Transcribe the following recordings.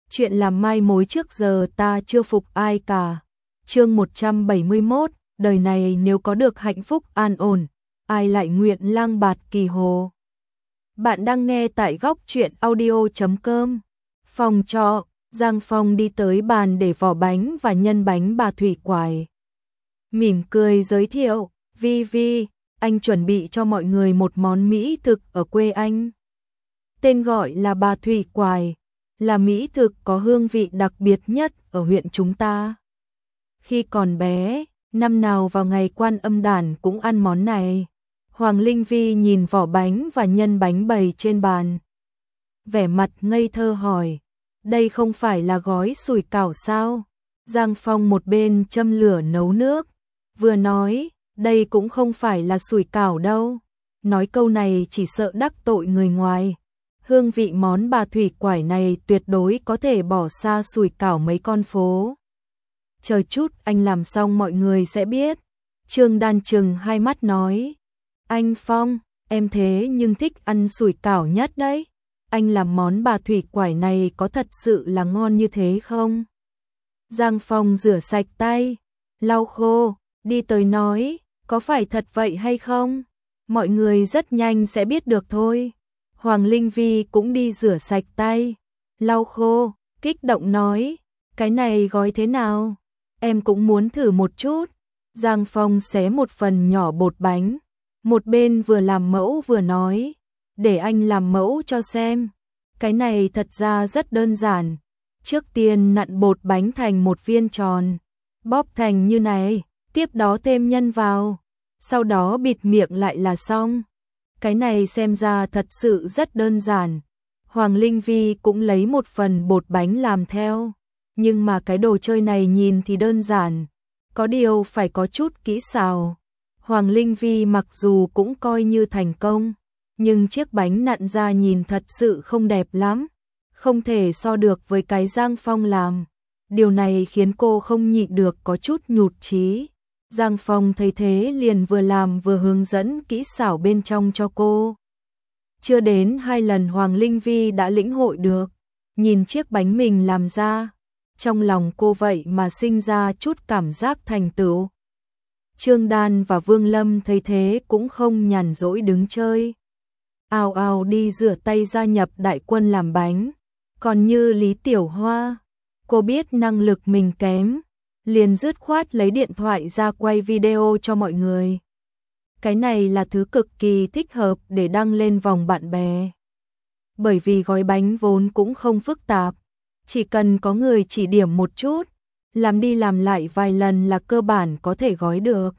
Chuyện làm mai mối trước giờ ta chưa phục ai cả. Chương 171, đời này nếu có được hạnh phúc an ổn, ai lại nguyện lang bạt kỳ hồ. Bạn đang nghe tại góc truyện audio.com. Phòng trọ, Giang Phong đi tới bàn để vò bánh và nhân bánh bà Thủy quài. Mỉm cười giới thiệu, Vi, anh chuẩn bị cho mọi người một món mỹ thực ở quê anh. Tên gọi là bà Thủy quài, là mỹ thực có hương vị đặc biệt nhất ở huyện chúng ta. Khi còn bé, năm nào vào ngày Quan Âm Đản cũng ăn món này. Hoàng Linh Vi nhìn vỏ bánh và nhân bánh bày trên bàn, vẻ mặt ngây thơ hỏi, đây không phải là gói sủi cảo sao? Giang Phong một bên châm lửa nấu nước, vừa nói, đây cũng không phải là sủi cảo đâu. Nói câu này chỉ sợ đắc tội người ngoài. Hương vị món bà Thủy quải này tuyệt đối có thể bỏ xa sủi cảo mấy con phố. Chờ chút anh làm xong mọi người sẽ biết. Trương Đan trừng hai mắt nói, anh Phong, em thế nhưng thích ăn sủi cảo nhất đấy. Anh làm món bà Thủy quải này có thật sự là ngon như thế không? Giang Phong rửa sạch tay, lau khô, đi tới nói, có phải thật vậy hay không? Mọi người rất nhanh sẽ biết được thôi. Hoàng Linh Vi cũng đi rửa sạch tay, lau khô, kích động nói, cái này gói thế nào? Em cũng muốn thử một chút. Giang Phong xé một phần nhỏ bột bánh, một bên vừa làm mẫu vừa nói, để anh làm mẫu cho xem. Cái này thật ra rất đơn giản. Trước tiên nặn bột bánh thành một viên tròn, bóp thành như này, tiếp đó thêm nhân vào, sau đó bịt miệng lại là xong. Cái này xem ra thật sự rất đơn giản. Hoàng Linh Vi cũng lấy một phần bột bánh làm theo. Nhưng mà cái đồ chơi này nhìn thì đơn giản, có điều phải có chút kỹ xảo. Hoàng Linh Vi mặc dù cũng coi như thành công, nhưng chiếc bánh nặn ra nhìn thật sự không đẹp lắm, không thể so được với cái Giang Phong làm. Điều này khiến cô không nhịn được có chút nhụt chí. Giang Phong thấy thế liền vừa làm vừa hướng dẫn kỹ xảo bên trong cho cô. Chưa đến 2 lần Hoàng Linh Vi đã lĩnh hội được, nhìn chiếc bánh mình làm ra, trong lòng cô vậy mà sinh ra chút cảm giác thành tựu. Trương Đan và Vương Lâm thấy thế cũng không nhàn rỗi đứng chơi, ào ào đi rửa tay gia nhập đại quân làm bánh. Còn như Lý Tiểu Hoa, cô biết năng lực mình kém, liền dứt khoát lấy điện thoại ra quay video cho mọi người. Cái này là thứ cực kỳ thích hợp để đăng lên vòng bạn bè. Bởi vì gói bánh vốn cũng không phức tạp, chỉ cần có người chỉ điểm một chút, làm đi làm lại vài lần là cơ bản có thể gói được.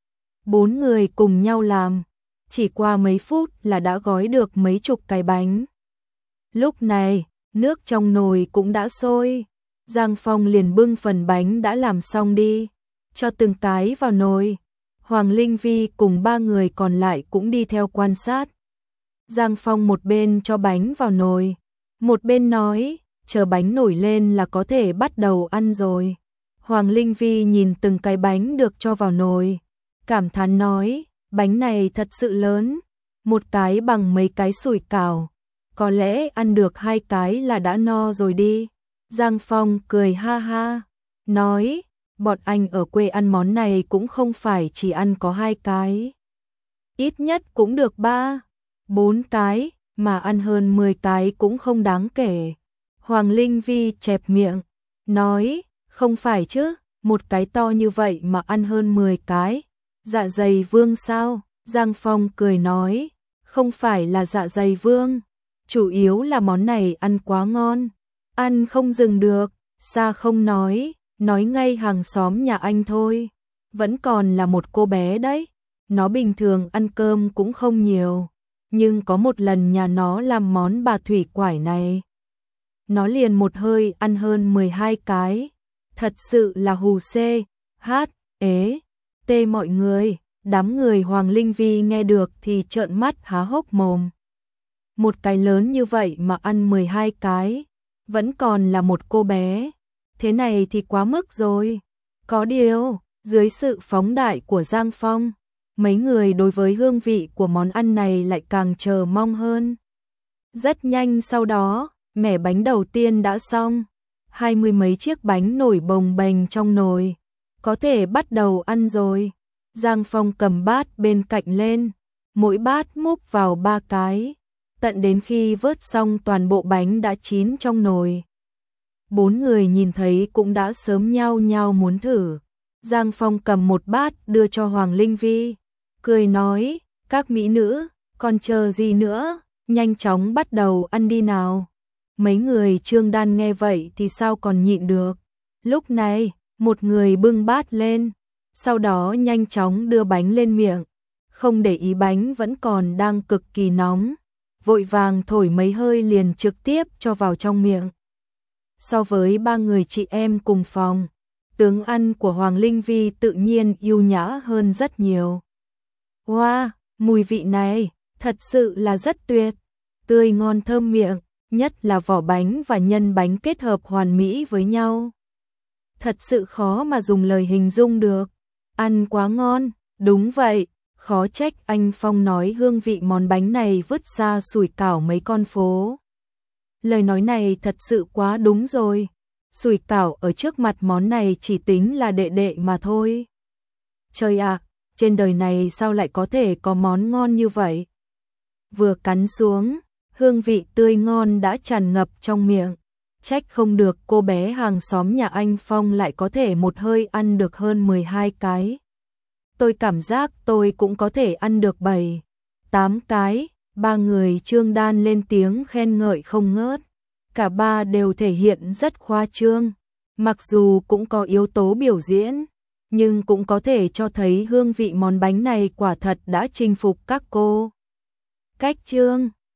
4 người cùng nhau làm, chỉ qua mấy phút là đã gói được mấy chục cái bánh. Lúc này, nước trong nồi cũng đã sôi. Giang Phong liền bưng phần bánh đã làm xong đi, cho từng cái vào nồi. Hoàng Linh Vi cùng 3 người còn lại cũng đi theo quan sát. Giang Phong một bên cho bánh vào nồi, một bên nói, chờ bánh nổi lên là có thể bắt đầu ăn rồi. Hoàng Linh Vi nhìn từng cái bánh được cho vào nồi, cảm thán nói, bánh này thật sự lớn, một cái bằng mấy cái sủi cảo, có lẽ ăn được 2 cái là đã no rồi đi. Giang Phong cười ha ha, nói, bọn anh ở quê ăn món này cũng không phải chỉ ăn có 2 cái. Ít nhất cũng được 3, 4 cái, mà ăn hơn 10 cái cũng không đáng kể. Hoàng Linh Vi chẹp miệng, nói, không phải chứ, một cái to như vậy mà ăn hơn 10 cái. Dạ dày vương sao? Giang Phong cười nói, không phải là dạ dày vương, chủ yếu là món này ăn quá ngon. Ăn không dừng được, xa không nói ngay hàng xóm nhà anh thôi, vẫn còn là một cô bé đấy. Nó bình thường ăn cơm cũng không nhiều, nhưng có một lần nhà nó làm món bà Thủy quải này, nó liền một hơi ăn hơn 12 cái, thật sự là hù xê, hát, ế, tê mọi người. Đám người Hoàng Linh Vi nghe được thì trợn mắt há hốc mồm. Một cái lớn như vậy mà ăn 12 cái, vẫn còn là một cô bé, thế này thì quá mức rồi. Có điều, dưới sự phóng đại của Giang Phong, mấy người đối với hương vị của món ăn này lại càng chờ mong hơn. Rất nhanh sau đó, mẻ bánh đầu tiên đã xong, 20 mấy chiếc bánh nổi bồng bềnh trong nồi. Có thể bắt đầu ăn rồi. Giang Phong cầm bát bên cạnh lên, mỗi bát múc vào 3 cái, tận đến khi vớt xong toàn bộ bánh đã chín trong nồi. 4 người nhìn thấy cũng đã sớm nhao nhao muốn thử. Giang Phong cầm một bát đưa cho Hoàng Linh Vi, cười nói, các mỹ nữ, còn chờ gì nữa, nhanh chóng bắt đầu ăn đi nào. Mấy người Trương Đan nghe vậy thì sao còn nhịn được. Lúc này, một người bưng bát lên, sau đó nhanh chóng đưa bánh lên miệng, không để ý bánh vẫn còn đang cực kỳ nóng, vội vàng thổi mấy hơi liền trực tiếp cho vào trong miệng. So với 3 người chị em cùng phòng, tướng ăn của Hoàng Linh Vi tự nhiên yêu nhã hơn rất nhiều. Wow, mùi vị này, thật sự là rất tuyệt, tươi ngon thơm miệng, nhất là vỏ bánh và nhân bánh kết hợp hoàn mỹ với nhau. Thật sự khó mà dùng lời hình dung được, ăn quá ngon, đúng vậy, khó trách anh Phong nói hương vị món bánh này vứt xa sủi cảo mấy con phố. Lời nói này thật sự quá đúng rồi, sủi cảo ở trước mặt món này chỉ tính là đệ đệ mà thôi. Trời ạ, trên đời này sao lại có thể có món ngon như vậy? Vừa cắn xuống, hương vị tươi ngon đã tràn ngập trong miệng. Trách không được cô bé hàng xóm nhà anh Phong lại có thể một hơi ăn được hơn 12 cái. Tôi cảm giác tôi cũng có thể ăn được 7, 8 cái. 3 người Trương Đan lên tiếng khen ngợi không ngớt. Cả ba đều thể hiện rất khoa trương. Mặc dù cũng có yếu tố biểu diễn, nhưng cũng có thể cho thấy hương vị món bánh này quả thật đã chinh phục các cô. Cách Trương